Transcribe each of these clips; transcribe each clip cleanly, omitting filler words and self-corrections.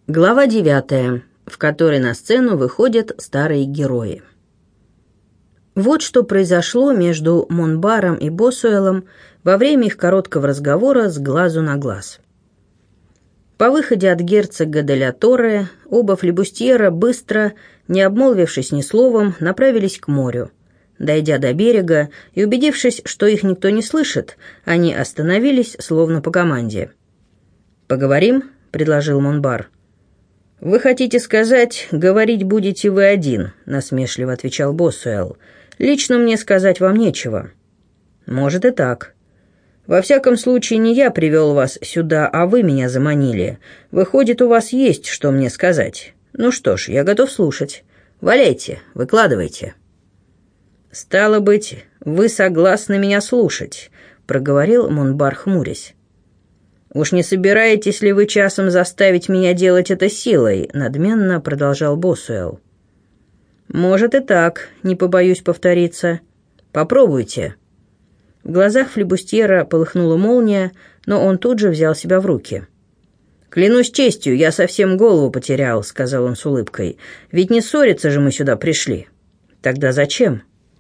Глава 9, в которой на сцену выходят старые герои. Вот что произошло между Монбаром и Босуэлом во время их короткого разговора с глазу на глаз. По выходе от герцога де ля Торре оба флибустьера быстро, не обмолвившись ни словом, направились к морю. Дойдя до берега и убедившись, что их никто не слышит, они остановились, словно по команде. «Поговорим?» — предложил Монбар. «Вы хотите сказать, говорить будете вы один», — насмешливо отвечал Босуэл. «Лично мне сказать вам нечего». «Может и так. Во всяком случае, не я привел вас сюда, а вы меня заманили. Выходит, у вас есть что мне сказать. Ну что ж, я готов слушать. Валяйте, выкладывайте». «Стало быть, вы согласны меня слушать», — проговорил Монбар, хмурясь. «Уж не собираетесь ли вы часом заставить меня делать это силой?» — надменно продолжал Босуэл. «Может и так, не побоюсь повториться. Попробуйте». В глазах флибустьера полыхнула молния, но он тут же взял себя в руки. «Клянусь честью, я совсем голову потерял», — сказал он с улыбкой. «Ведь не ссориться же мы сюда пришли». «Тогда зачем?»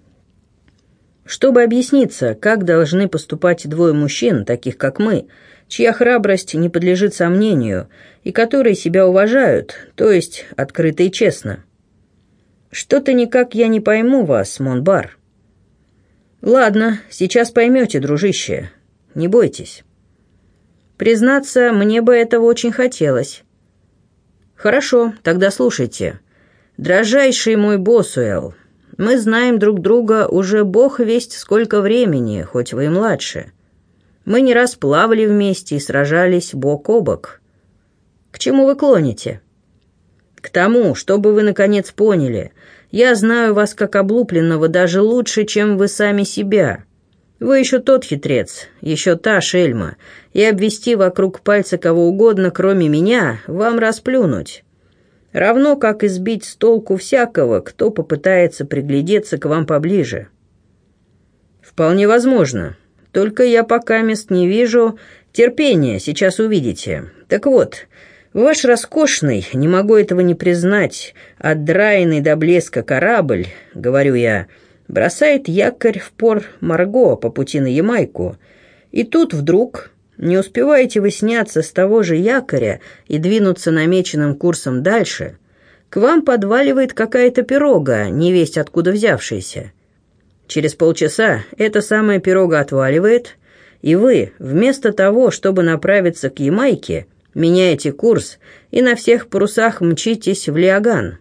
«Чтобы объясниться, как должны поступать двое мужчин, таких как мы, чья храбрость не подлежит сомнению, и которые себя уважают, то есть открыто и честно. Что-то никак я не пойму вас, Монбар». «Ладно, сейчас поймете, дружище. Не бойтесь». «Признаться, мне бы этого очень хотелось». «Хорошо, тогда слушайте. Дрожайший мой Босуэл, мы знаем друг друга уже бог весть сколько времени, хоть вы и младше. Мы не раз плавали вместе и сражались бок о бок. К чему вы клоните?» «К тому, чтобы вы наконец поняли. Я знаю вас как облупленного даже лучше, чем вы сами себя. Вы еще тот хитрец, еще та шельма, и обвести вокруг пальца кого угодно, кроме меня, вам расплюнуть. Равно как избить с толку всякого, кто попытается приглядеться к вам поближе». «Вполне возможно. Только я пока мест не вижу. Терпения, сейчас увидите. Так вот, ваш роскошный, не могу этого не признать, отдраенный до блеска корабль, говорю я, бросает якорь в Пор-Марго по пути на Ямайку. И тут вдруг, не успеваете вы сняться с того же якоря и двинуться намеченным курсом дальше, к вам подваливает какая-то пирога, невесть откуда взявшаяся. Через полчаса эта самая пирога отваливает, и вы, вместо того, чтобы направиться к Ямайке, меняете курс и на всех парусах мчитесь в Лиаган.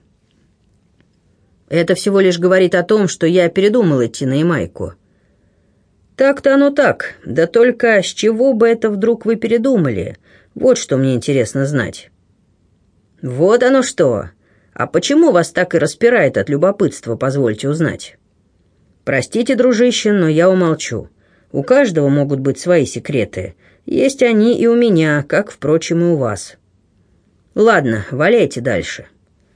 Это всего лишь говорит о том, что я передумал идти на Ямайку». «Так-то оно так, да только с чего бы это вдруг вы передумали? Вот что мне интересно знать». «Вот оно что! А почему вас так и распирает от любопытства, позвольте узнать?» «Простите, дружище, но я умолчу. У каждого могут быть свои секреты. Есть они и у меня, как, впрочем, и у вас. Ладно, валяйте дальше.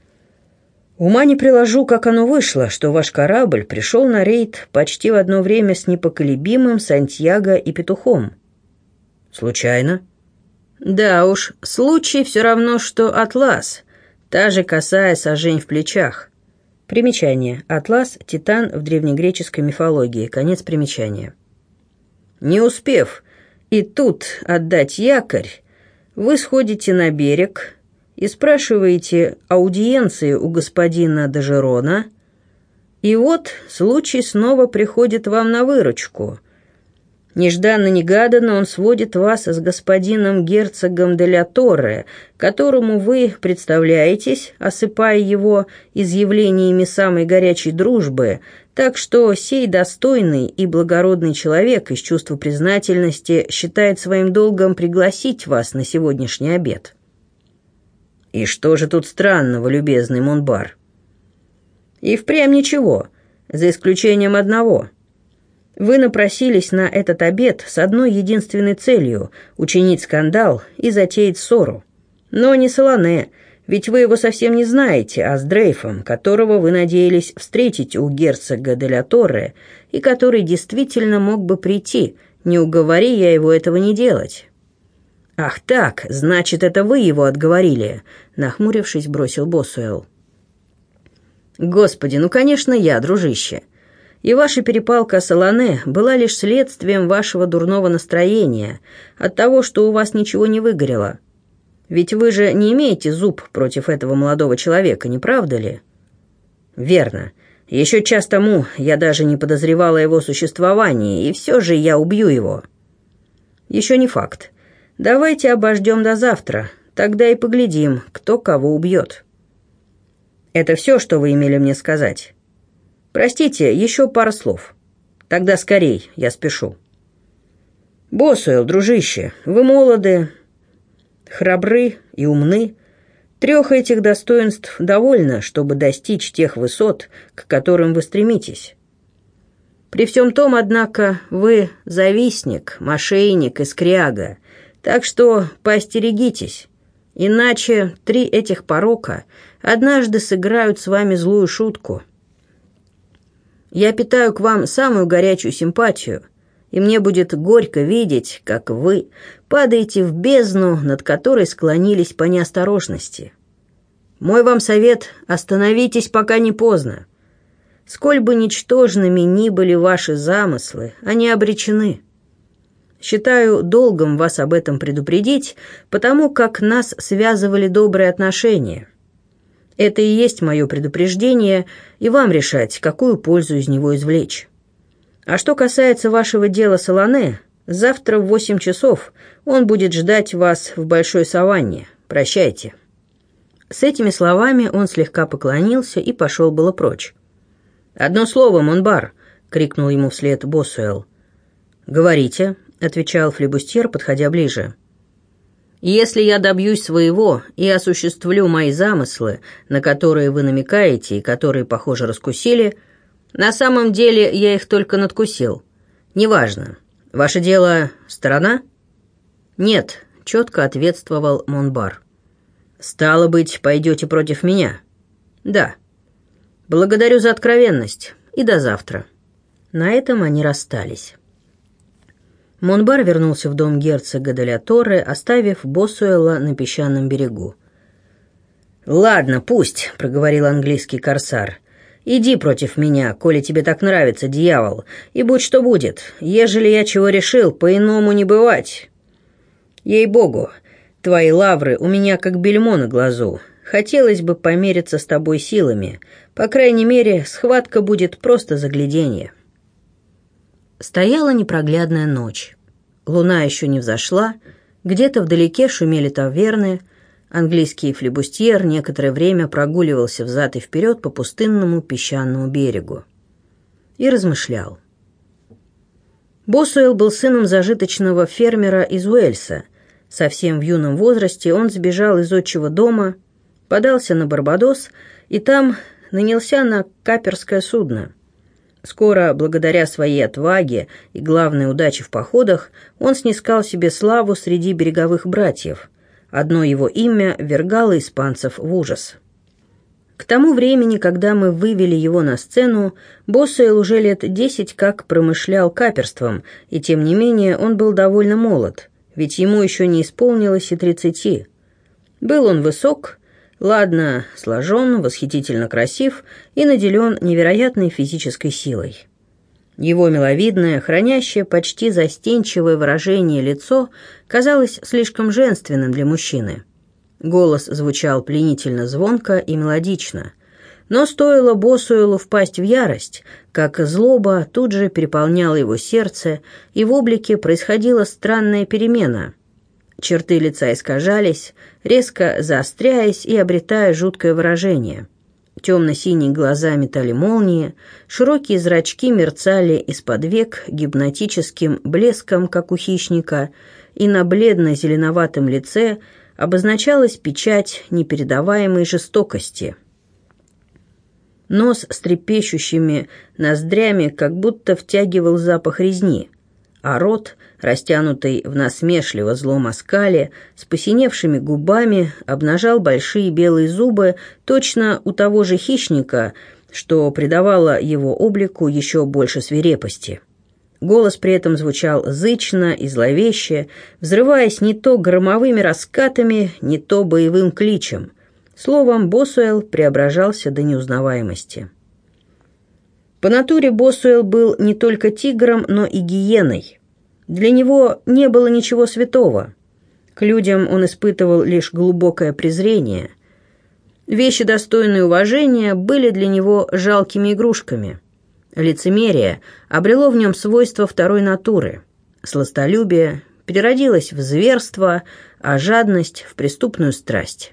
Ума не приложу, как оно вышло, что ваш корабль пришел на рейд почти в одно время с непоколебимым Сантьяго и Петухом». «Случайно?» «Да уж, случай все равно, что атлас. Та же косая сажень в плечах». Примечание. Атлас – титан в древнегреческой мифологии. Конец примечания. «Не успев и тут отдать якорь, вы сходите на берег и спрашиваете аудиенции у господина Д'Ажерона, и вот случай снова приходит вам на выручку. Нежданно-негаданно он сводит вас с господином герцогом де ля Торре, которому вы представляетесь, осыпая его изъявлениями самой горячей дружбы, так что сей достойный и благородный человек из чувства признательности считает своим долгом пригласить вас на сегодняшний обед». «И что же тут странного, любезный Монбар?» «И впрямь ничего, за исключением одного. Вы напросились на этот обед с одной единственной целью – учинить скандал и затеять ссору. Но не с Илане, ведь вы его совсем не знаете, а с Дрейфом, которого вы надеялись встретить у герцога де ля Торре и который действительно мог бы прийти, не уговори я его этого не делать. «Ах так, значит, это вы его отговорили», — нахмурившись, бросил Босуэлл. «Господи, ну, конечно, я, дружище. И ваша перепалка с Алане была лишь следствием вашего дурного настроения, от того, что у вас ничего не выгорело. Ведь вы же не имеете зуб против этого молодого человека, не правда ли?» «Верно. Еще час тому я даже не подозревала о его существовании, и все же я убью его». «Еще не факт. Давайте обождем до завтра, тогда и поглядим, кто кого убьет». «Это все, что вы имели мне сказать?» «Простите, еще пара слов. Тогда скорей, я спешу». «Босуэлл, дружище, вы молоды, храбры и умны. 3 этих достоинств довольно, чтобы достичь тех высот, к которым вы стремитесь. При всем том, однако, вы завистник, мошенник и скряга, так что поостерегитесь, иначе 3 этих порока однажды сыграют с вами злую шутку. Я питаю к вам самую горячую симпатию, и мне будет горько видеть, как вы падаете в бездну, над которой склонились по неосторожности. Мой вам совет – остановитесь, пока не поздно. Сколь бы ничтожными ни были ваши замыслы, они обречены. Считаю долгом вас об этом предупредить, потому как нас связывали добрые отношения. Это и есть мое предупреждение, и вам решать, какую пользу из него извлечь. А что касается вашего дела с Алане, завтра в 8 часов он будет ждать вас в большой саванне. Прощайте». С этими словами он слегка поклонился и пошел было прочь. «Одно слово, Монбар!» — крикнул ему вслед Босуэлл. «Говорите», — отвечал флибустьер, подходя ближе. «Если я добьюсь своего и осуществлю мои замыслы, на которые вы намекаете и которые, похоже, раскусили, на самом деле я их только надкусил. Неважно. Ваше дело — сторона?» «Нет», — четко ответствовал Монбар. «Стало быть, пойдете против меня?» «Да». «Благодарю за откровенность. И до завтра». На этом они расстались. Монбар вернулся в дом герцога де ля Торре, оставив Босуэлла на песчаном берегу. «Ладно, пусть», — проговорил английский корсар. «Иди против меня, коли тебе так нравится, дьявол, и будь что будет. Ежели я чего решил, по-иному не бывать. Ей-богу, твои лавры у меня как бельмо на глазу. Хотелось бы помериться с тобой силами. По крайней мере, схватка будет просто загляденье». Стояла непроглядная ночь. Луна еще не взошла, где-то вдалеке шумели таверны, английский флибустьер некоторое время прогуливался взад и вперед по пустынному песчаному берегу. И размышлял. Босуэлл был сыном зажиточного фермера из Уэльса. Совсем в юном возрасте он сбежал из отчего дома, подался на Барбадос и там нанялся на каперское судно. Скоро, благодаря своей отваге и главной удаче в походах, он снискал себе славу среди береговых братьев. Одно его имя ввергало испанцев в ужас. К тому времени, когда мы вывели его на сцену, Босуэлл уже лет 10 как промышлял каперством, и тем не менее он был довольно молод, ведь ему еще не исполнилось и 30. Был он высок, ладно сложен, восхитительно красив и наделен невероятной физической силой. Его миловидное, хранящее почти застенчивое выражение лицо казалось слишком женственным для мужчины. Голос звучал пленительно звонко и мелодично. Но стоило Босуэллу впасть в ярость, как злоба тут же переполняла его сердце, и в облике происходила странная перемена. Черты лица искажались, резко заостряясь и обретая жуткое выражение. Темно-синие глаза метали молнии, широкие зрачки мерцали из-под век гипнотическим блеском, как у хищника, и на бледно-зеленоватом лице обозначалась печать непередаваемой жестокости. Нос с трепещущими ноздрями как будто втягивал запах резни, а рот, растянутый в насмешливо злом оскале, с посиневшими губами, обнажал большие белые зубы точно у того же хищника, что придавало его облику еще больше свирепости. Голос при этом звучал зычно и зловеще, взрываясь не то громовыми раскатами, не то боевым кличем. Словом, Босуэлл преображался до неузнаваемости. По натуре Босуэлл был не только тигром, но и гиеной. Для него не было ничего святого. К людям он испытывал лишь глубокое презрение. Вещи, достойные уважения, были для него жалкими игрушками. Лицемерие обрело в нем свойства второй натуры. Сластолюбие переродилось в зверство, а жадность — в преступную страсть.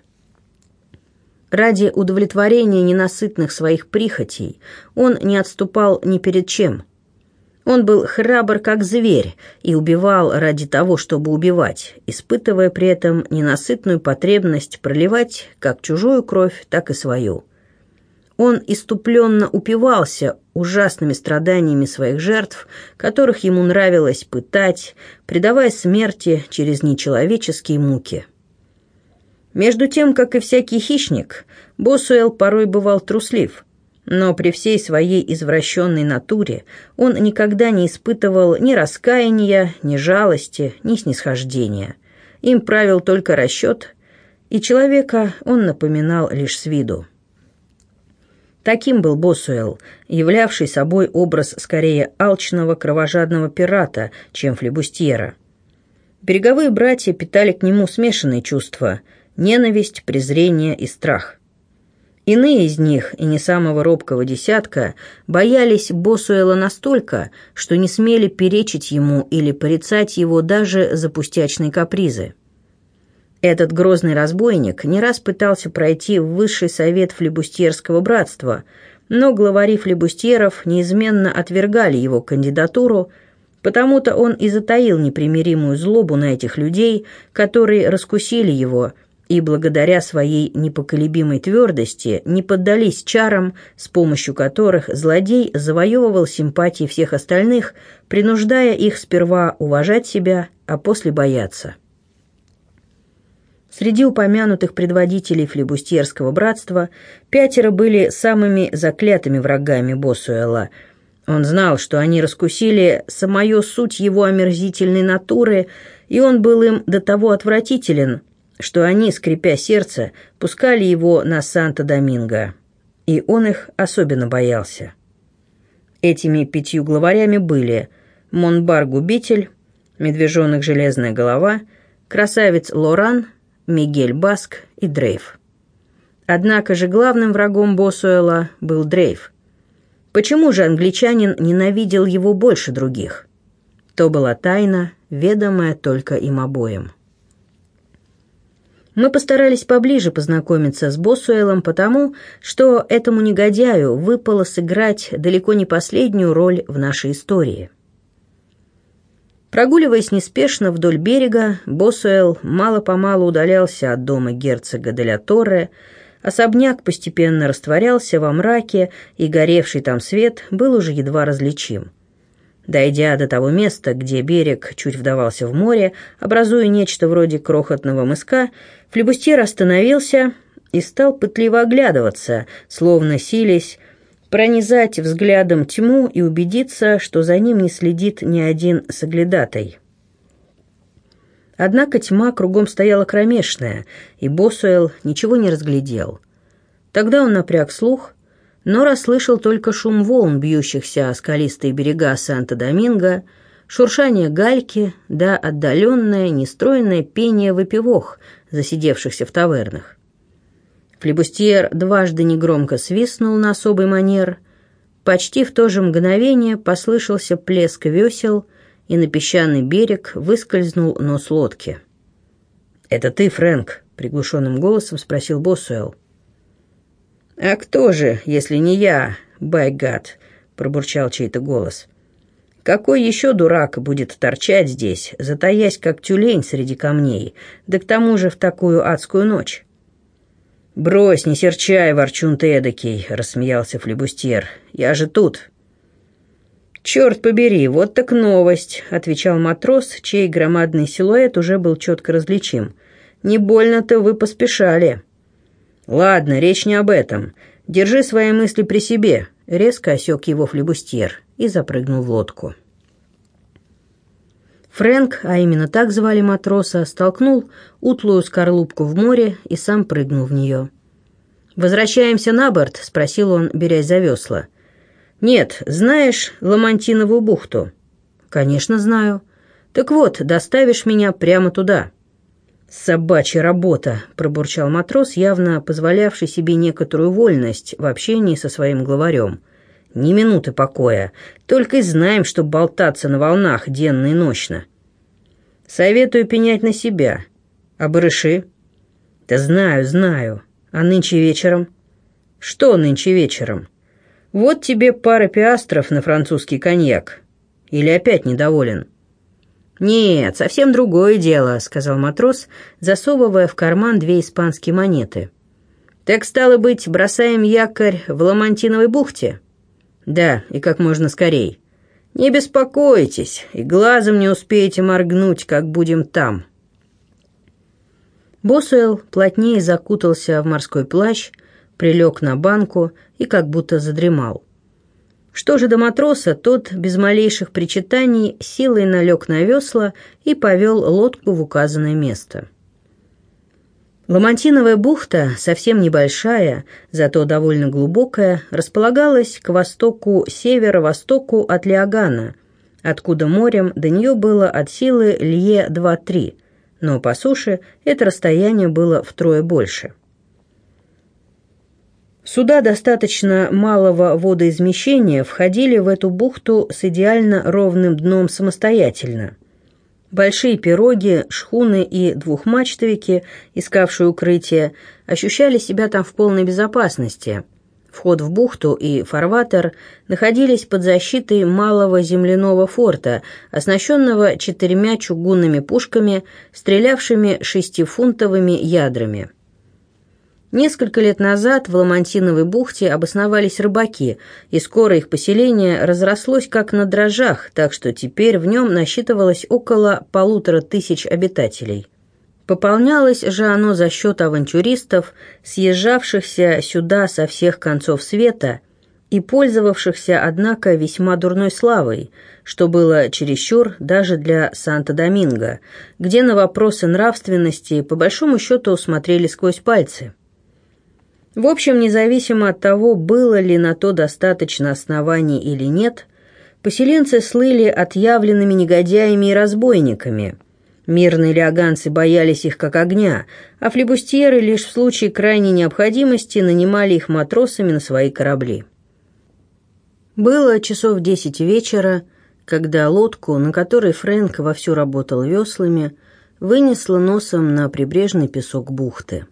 Ради удовлетворения ненасытных своих прихотей он не отступал ни перед чем. Он был храбр, как зверь, и убивал ради того, чтобы убивать, испытывая при этом ненасытную потребность проливать как чужую кровь, так и свою. Он исступленно упивался ужасными страданиями своих жертв, которых ему нравилось пытать, предавая смерти через нечеловеческие муки. Между тем, как и всякий хищник, Босуэлл порой бывал труслив, но при всей своей извращенной натуре он никогда не испытывал ни раскаяния, ни жалости, ни снисхождения. Им правил только расчет, и человека он напоминал лишь с виду. Таким был Босуэлл, являвший собой образ скорее алчного кровожадного пирата, чем флибустьера. Береговые братья питали к нему смешанные чувства – ненависть, презрение и страх. Иные из них, и не самого робкого десятка, боялись Босуэлла настолько, что не смели перечить ему или порицать его даже за пустячные капризы. Этот грозный разбойник не раз пытался пройти в высший совет флибустьерского братства, но главари флибустьеров неизменно отвергали его кандидатуру, потому-то он и затаил непримиримую злобу на этих людей, которые раскусили его и благодаря своей непоколебимой твердости не поддались чарам, с помощью которых злодей завоевывал симпатии всех остальных, принуждая их сперва уважать себя, а после бояться. Среди упомянутых предводителей флибустьерского братства 5 были самыми заклятыми врагами Босуэлла. Он знал, что они раскусили самую суть его омерзительной натуры, и он был им до того отвратителен, что они, скрипя сердце, пускали его на Санто-Доминго. И он их особенно боялся. Этими 5 главарями были Монбар-губитель, Медвежонок Железная Голова, Красавец Лоран, Мигель Баск и Дрейф. Однако же главным врагом Босуэлла был Дрейф. Почему же англичанин ненавидел его больше других? То была тайна, ведомая только им обоим. Мы постарались поближе познакомиться с Босуэллом, потому что этому негодяю выпало сыграть далеко не последнюю роль в нашей истории. Прогуливаясь неспешно вдоль берега, Босуэлл мало-помалу удалялся от дома герцога де ля Торре. Особняк постепенно растворялся во мраке, и горевший там свет был уже едва различим. Дойдя до того места, где берег чуть вдавался в море, образуя нечто вроде крохотного мыска, флибустьер остановился и стал пытливо оглядываться, словно силясь пронизать взглядом тьму и убедиться, что за ним не следит ни один соглядатай. Однако тьма кругом стояла кромешная, и Босуэлл ничего не разглядел. Тогда он напряг слух, но расслышал только шум волн, бьющихся о скалистые берега Санто-Доминго, шуршание гальки да отдаленное, нестройное пение выпивох, засидевшихся в тавернах. Флибустьер дважды негромко свистнул на особый манер. Почти в то же мгновение послышался плеск весел, и на песчаный берег выскользнул нос лодки. «Это ты, Фрэнк?» — приглушенным голосом спросил Босуэлл. «А кто же, если не я, байгад?» — пробурчал чей-то голос. «Какой еще дурак будет торчать здесь, затаясь, как тюлень среди камней, да к тому же в такую адскую ночь?» «Брось, не серчай, ворчун ты эдакий», — рассмеялся флибустьер. «Я же тут». «Черт побери, вот так новость», — отвечал матрос, чей громадный силуэт уже был четко различим. «Не больно-то вы поспешали». «Ладно, речь не об этом. Держи свои мысли при себе», — резко осек его флибустьер и запрыгнул в лодку. Фрэнк, а именно так звали матроса, столкнул утлую скорлупку в море и сам прыгнул в нее. «Возвращаемся на борт?» — спросил он, берясь за весла. «Нет, знаешь Ламантиновую бухту?» «Конечно, знаю. Так вот, доставишь меня прямо туда». «Собачья работа», — пробурчал матрос, явно позволявший себе некоторую вольность в общении со своим главарем. «Ни минуты покоя. Только и знаем, что болтаться на волнах денно и нощно». «Советую пенять на себя. А барыши?» «Да знаю. А нынче вечером?» «Что нынче вечером?» «Вот тебе пара пиастров на французский коньяк. Или опять недоволен?» «Нет, совсем другое дело», — сказал матрос, засовывая в карман 2 испанские монеты. «Так, стало быть, бросаем якорь в Ламантиновой бухте?» «Да, и как можно скорей. Не беспокойтесь, и глазом не успеете моргнуть, как будем там». Босуэлл плотнее закутался в морской плащ, прилег на банку и как будто задремал. Что же до матроса, тот без малейших причитаний силой налег на весла и повел лодку в указанное место. Ламантиновая бухта, совсем небольшая, зато довольно глубокая, располагалась к востоку-северо-востоку от Лиагана, откуда морем до нее было от силы лье 2-3, но по суше это расстояние было втрое больше. Суда достаточно малого водоизмещения входили в эту бухту с идеально ровным дном самостоятельно. Большие пироги, шхуны и двухмачтовики, искавшие укрытие, ощущали себя там в полной безопасности. Вход в бухту и фарватер находились под защитой малого земляного форта, оснащенного 4 чугунными пушками, стрелявшими 6-фунтовыми ядрами. Несколько лет назад в Ламантиновой бухте обосновались рыбаки, и скоро их поселение разрослось как на дрожжах, так что теперь в нем насчитывалось около 1500 обитателей. Пополнялось же оно за счет авантюристов, съезжавшихся сюда со всех концов света и пользовавшихся, однако, весьма дурной славой, что было чересчур даже для Санто-Доминго, где на вопросы нравственности по большому счету смотрели сквозь пальцы. В общем, независимо от того, было ли на то достаточно оснований или нет, поселенцы слыли отъявленными негодяями и разбойниками. Мирные лиаганцы боялись их как огня, а флибустьеры лишь в случае крайней необходимости нанимали их матросами на свои корабли. Было часов 10 вечера, когда лодку, на которой Фрэнк вовсю работал веслами, вынесло носом на прибрежный песок бухты.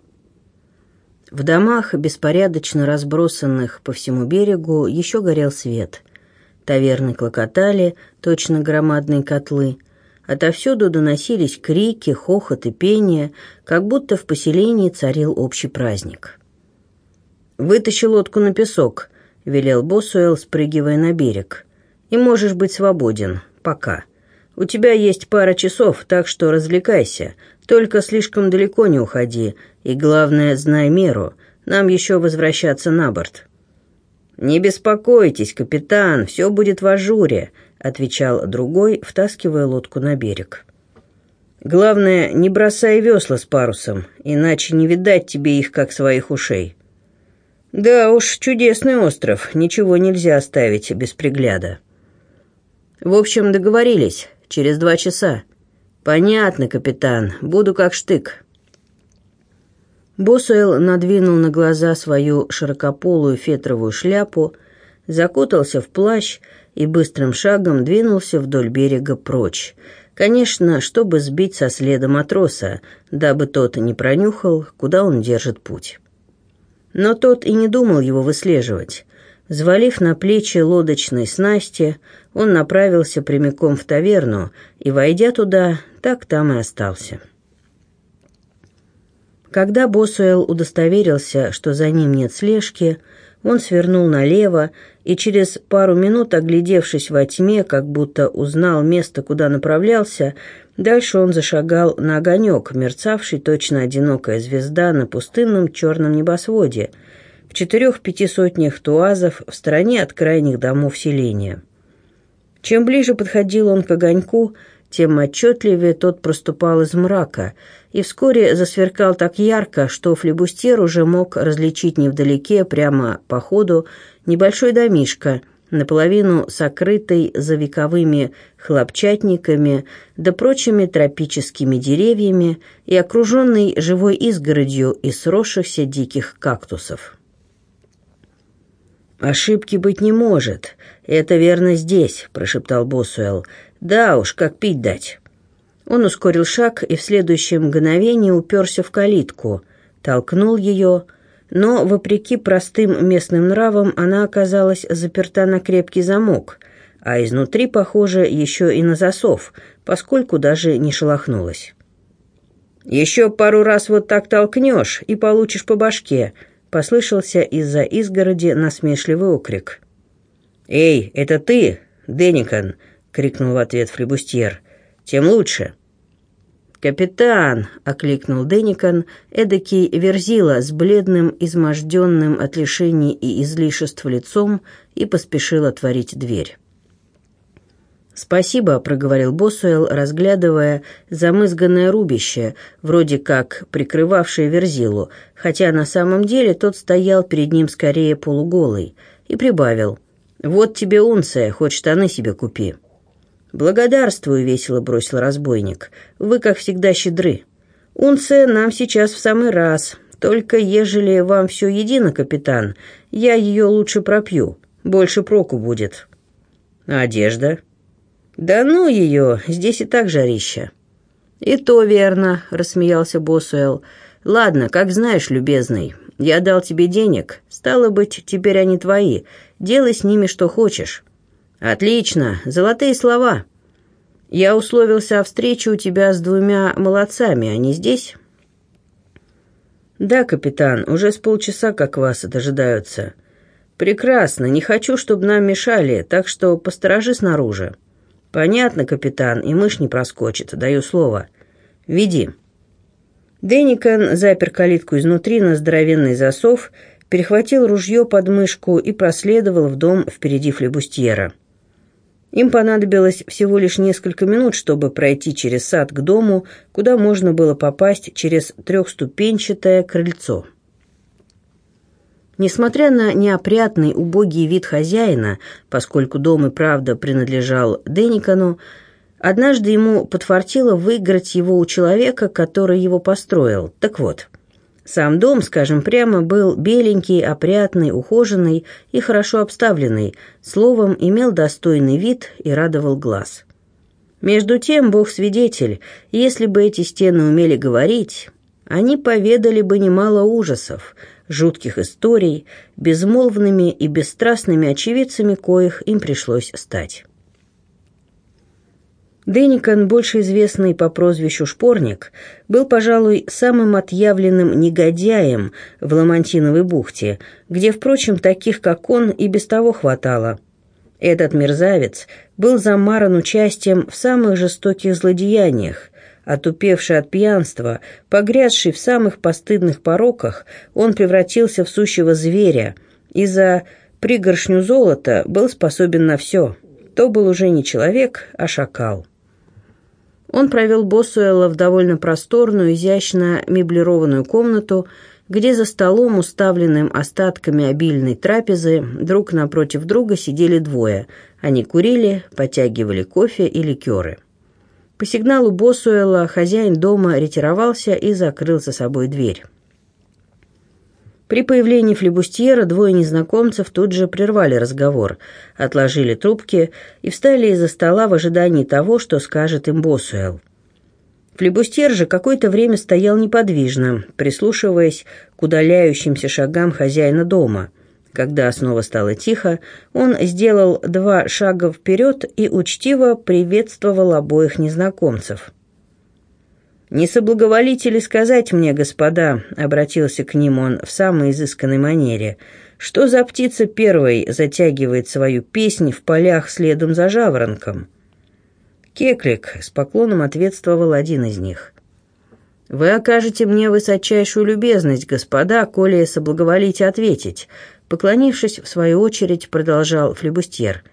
В домах, беспорядочно разбросанных по всему берегу, еще горел свет. Таверны клокотали, точно громадные котлы. Отовсюду доносились крики, хохот и пение, как будто в поселении царил общий праздник. «Вытащи лодку на песок», — велел Босуэлл, спрыгивая на берег. «И можешь быть свободен. Пока. У тебя есть пара часов, так что развлекайся. Только слишком далеко не уходи, и, главное, знай меру. Нам еще возвращаться на борт». «Не беспокойтесь, капитан, все будет в ажуре», — отвечал другой, втаскивая лодку на берег. «Главное, не бросай весла с парусом, иначе не видать тебе их, как своих ушей». «Да уж, чудесный остров, ничего нельзя оставить без пригляда». «В общем, договорились, через 2 часа». «Понятно, капитан, буду как штык». Босуэлл надвинул на глаза свою широкополую фетровую шляпу, закутался в плащ и быстрым шагом двинулся вдоль берега прочь. Конечно, чтобы сбить со следа матроса, дабы тот не пронюхал, куда он держит путь. Но тот и не думал его выслеживать. Взвалив на плечи лодочной снасти, он направился прямиком в таверну и, войдя туда, так там и остался. Когда Босуэлл удостоверился, что за ним нет слежки, он свернул налево и через пару минут, оглядевшись во тьме, как будто узнал место, куда направлялся, дальше он зашагал на огонек, мерцавший точно одинокая звезда на пустынном черном небосводе, в 4-5 сотнях туазов в стороне от крайних домов селения. Чем ближе подходил он к огоньку, тем отчетливее тот проступал из мрака, и вскоре засверкал так ярко, что флибустьер уже мог различить невдалеке, прямо по ходу, небольшой домишко, наполовину сокрытый за вековыми хлопчатниками да прочими тропическими деревьями и окруженный живой изгородью из сросшихся диких кактусов. «Ошибки быть не может. Это верно здесь», — прошептал Босуэлл. «Да уж, как пить дать». Он ускорил шаг и в следующее мгновение уперся в калитку, толкнул ее, но, вопреки простым местным нравам, она оказалась заперта на крепкий замок, а изнутри, похоже, еще и на засов, поскольку даже не шелохнулась. «Еще пару раз вот так толкнешь, и получишь по башке», — послышался из-за изгороди насмешливый окрик. «Эй, это ты, Денникан?» — крикнул в ответ флибустьер. «Тем лучше». «Капитан!» — окликнул Денникан, эдакий верзила с бледным, изможденным от лишений и излишеств лицом, и поспешил отворить дверь. «Спасибо», — проговорил Босуэлл, разглядывая замызганное рубище, вроде как прикрывавшее верзилу, хотя на самом деле тот стоял перед ним скорее полуголый, и прибавил: «Вот тебе унция, хоть штаны себе купи». «Благодарствую», — весело бросил разбойник. «Вы, как всегда, щедры. Унция нам сейчас в самый раз. Только ежели вам все едино, капитан, я ее лучше пропью. Больше проку будет». «А одежда?» «Да ну ее, здесь и так жарища». «И то верно», — рассмеялся Босуэлл. «Ладно, как знаешь, любезный, я дал тебе денег, стало быть, теперь они твои. Делай с ними что хочешь». «Отлично, золотые слова. Я условился о встрече у тебя с 2 молодцами, они здесь?» «Да, капитан, уже с полчаса как вас дожидаются». «Прекрасно, не хочу, чтобы нам мешали, так что посторожи снаружи». «Понятно, капитан, и мышь не проскочит, даю слово. Веди». Денникан запер калитку изнутри на здоровенный засов, перехватил ружье под мышку и проследовал в дом впереди флибустьера. Им понадобилось всего лишь несколько минут, чтобы пройти через сад к дому, куда можно было попасть через 3-ступенчатое крыльцо. Несмотря на неопрятный, убогий вид хозяина, поскольку дом и правда принадлежал Денникану, однажды ему подфартило выиграть его у человека, который его построил. Так вот, сам дом, скажем прямо, был беленький, опрятный, ухоженный и хорошо обставленный, словом, имел достойный вид и радовал глаз. Между тем, Бог свидетель, если бы эти стены умели говорить, они поведали бы немало ужасов, жутких историй, безмолвными и бесстрастными очевидцами коих им пришлось стать. Денникан, больше известный по прозвищу Шпорник, был, пожалуй, самым отъявленным негодяем в Ламантиновой бухте, где, впрочем, таких, как он, и без того хватало. Этот мерзавец был замаран участием в самых жестоких злодеяниях. Отупевший от пьянства, погрязший в самых постыдных пороках, он превратился в сущего зверя и за пригоршню золота был способен на все. То был уже не человек, а шакал. Он провел Босуэлла в довольно просторную, изящно меблированную комнату, где за столом, уставленным остатками обильной трапезы, друг напротив друга сидели 2. Они курили, потягивали кофе и ликеры. По сигналу Босуэлла хозяин дома ретировался и закрыл за собой дверь. При появлении флибустьера 2 незнакомцев тут же прервали разговор, отложили трубки и встали из-за стола в ожидании того, что скажет им Босуэлл. Флибустьер же какое-то время стоял неподвижно, прислушиваясь к удаляющимся шагам хозяина дома. Когда снова стало тихо, он сделал 2 шага вперед и учтиво приветствовал обоих незнакомцев. «Не соблаговолите ли сказать мне, господа», — обратился к ним он в самой изысканной манере, «что за птица первой затягивает свою песнь в полях следом за жаворонком?» «Кеклик», — с поклоном ответствовал один из них. «Вы окажете мне высочайшую любезность, господа, коли соблаговолите ответить», — поклонившись, в свою очередь, продолжал флибустьер.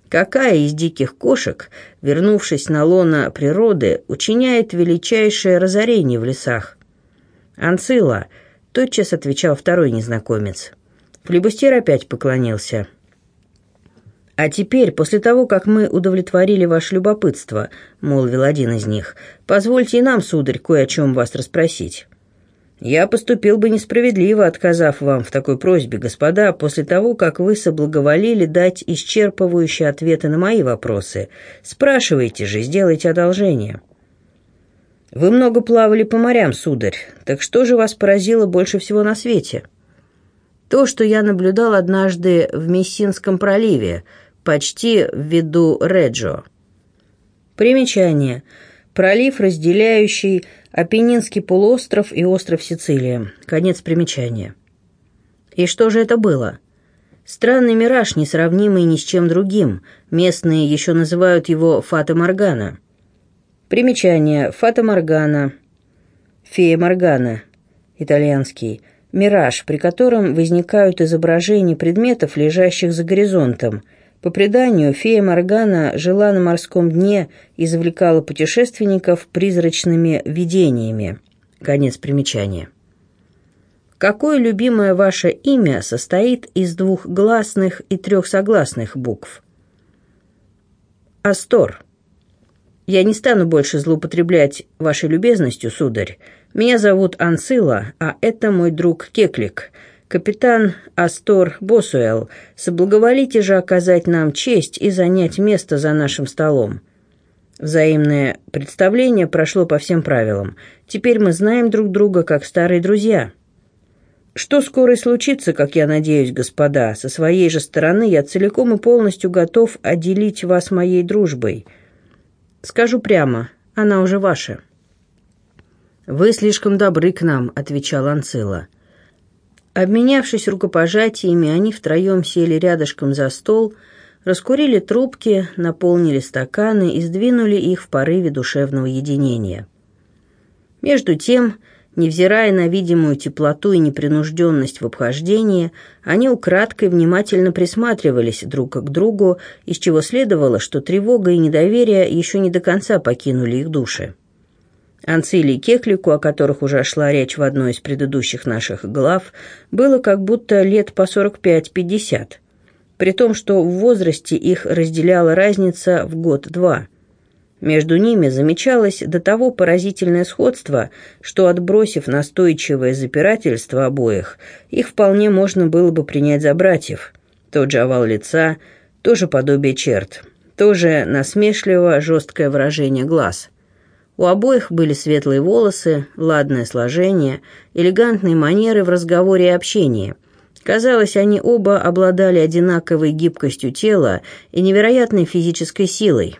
Какая из диких кошек, вернувшись на лоно природы, учиняет величайшее разорение в лесах? Анцила, тотчас отвечал второй незнакомец. Флибустьер опять поклонился. «А теперь, после того, как мы удовлетворили ваше любопытство, — молвил один из них, — позвольте и нам, сударь, кое о чем вас расспросить. Я поступил бы несправедливо, отказав вам в такой просьбе, господа, после того, как вы соблаговолили дать исчерпывающие ответы на мои вопросы. Спрашивайте же, сделайте одолжение». «Вы много плавали по морям, сударь, так что же вас поразило больше всего на свете?» «То, что я наблюдал однажды в Мессинском проливе, почти в виду Реджо». Примечание. Пролив, разделяющий Апеннинский полуостров и остров Сицилия. Конец примечания. И что же это было? Странный мираж, несравнимый ни с чем другим. Местные еще называют его фата-моргана. Примечание. Фата-моргана. Фея-моргана. Итальянский. Мираж, при котором возникают изображения предметов, лежащих за горизонтом. По преданию, фея Моргана жила на морском дне и завлекала путешественников призрачными видениями. Конец примечания. Какое любимое ваше имя состоит из 2 гласных и 3 согласных букв? Астор. Я не стану больше злоупотреблять вашей любезностью, сударь. Меня зовут Анцила, а это мой друг Кеклик, капитан Астор Босуэлл. Соблаговолите же оказать нам честь и занять место за нашим столом». Взаимное представление прошло по всем правилам. Теперь мы знаем друг друга как старые друзья. Что скоро и случится, как я надеюсь, господа. Со своей же стороны я целиком и полностью готов отделить вас моей дружбой. Скажу прямо, она уже ваша. «Вы слишком добры к нам», — отвечал Анцила. Обменявшись рукопожатиями, они втроем сели рядышком за стол, раскурили трубки, наполнили стаканы и сдвинули их в порыве душевного единения. Между тем, невзирая на видимую теплоту и непринужденность в обхождении, они украдкой внимательно присматривались друг к другу, из чего следовало, что тревога и недоверие еще не до конца покинули их души. Анциле и Кеклику, о которых уже шла речь в одной из предыдущих наших глав, было как будто лет по 45-50, при том, что в возрасте их разделяла разница в 1-2. Между ними замечалось до того поразительное сходство, что, отбросив настойчивое запирательство обоих, их вполне можно было бы принять за братьев. Тот же овал лица, то же подобие черт, то же насмешливо жесткое выражение глаз. У обоих были светлые волосы, ладное сложение, элегантные манеры в разговоре и общении. Казалось, они оба обладали одинаковой гибкостью тела и невероятной физической силой.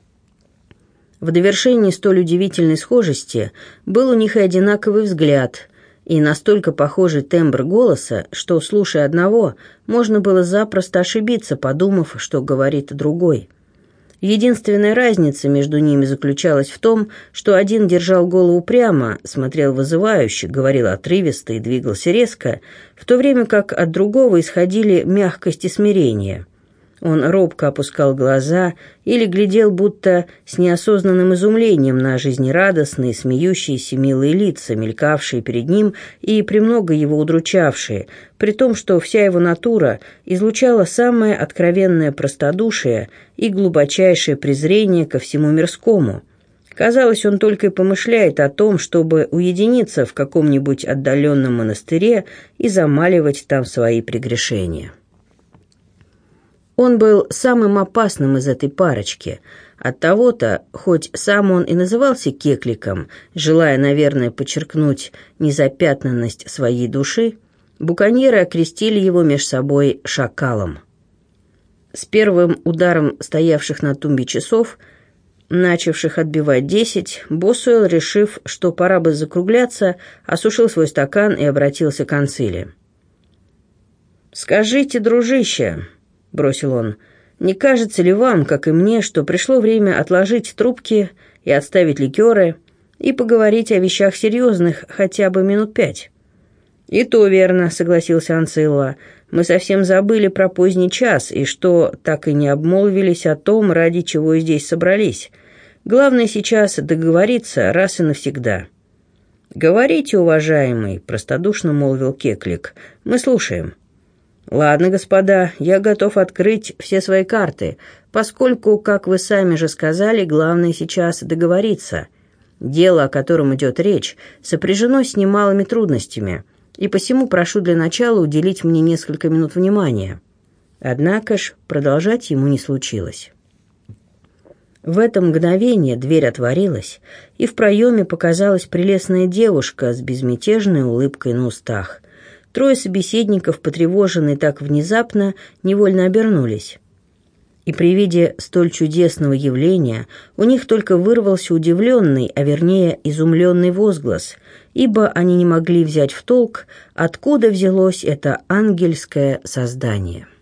В довершении столь удивительной схожести был у них и одинаковый взгляд, и настолько похожий тембр голоса, что, слушая одного, можно было запросто ошибиться, подумав, что говорит другой. Единственная разница между ними заключалась в том, что один держал голову прямо, смотрел вызывающе, говорил отрывисто и двигался резко, в то время как от другого исходили мягкость и смирение. Он робко опускал глаза или глядел будто с неосознанным изумлением на жизнерадостные, смеющиеся милые лица, мелькавшие перед ним и премного его удручавшие, при том, что вся его натура излучала самое откровенное простодушие и глубочайшее презрение ко всему мирскому. Казалось, он только и помышляет о том, чтобы уединиться в каком-нибудь отдаленном монастыре и замаливать там свои прегрешения. Он был самым опасным из этой парочки. Оттого-то, хоть сам он и назывался Кекликом, желая, наверное, подчеркнуть незапятнанность своей души, буконьеры окрестили его меж собой шакалом. С первым ударом стоявших на тумбе часов, начавших отбивать 10, Босуэлл, решив, что пора бы закругляться, осушил свой стакан и обратился к Анциле. «Скажите, дружище», — бросил он, — «не кажется ли вам, как и мне, что пришло время отложить трубки и отставить ликеры и поговорить о вещах серьезных хотя бы минут 5?» «И то верно», — согласился Анцилла. Мы совсем забыли про поздний час и что так и не обмолвились о том, ради чего здесь собрались. Главное сейчас договориться раз и навсегда». «Говорите, уважаемый», — простодушно молвил Кеклик. «Мы слушаем». «Ладно, господа, я готов открыть все свои карты, поскольку, как вы сами же сказали, главное сейчас договориться. Дело, о котором идет речь, сопряжено с немалыми трудностями, и посему прошу для начала уделить мне несколько минут внимания». Однако ж продолжать ему не случилось. В это мгновение дверь отворилась, и в проеме показалась прелестная девушка с безмятежной улыбкой на устах. Трое собеседников, потревоженные так внезапно, невольно обернулись. И при виде столь чудесного явления у них только вырвался удивленный, а вернее изумленный возглас, ибо они не могли взять в толк, откуда взялось это ангельское создание.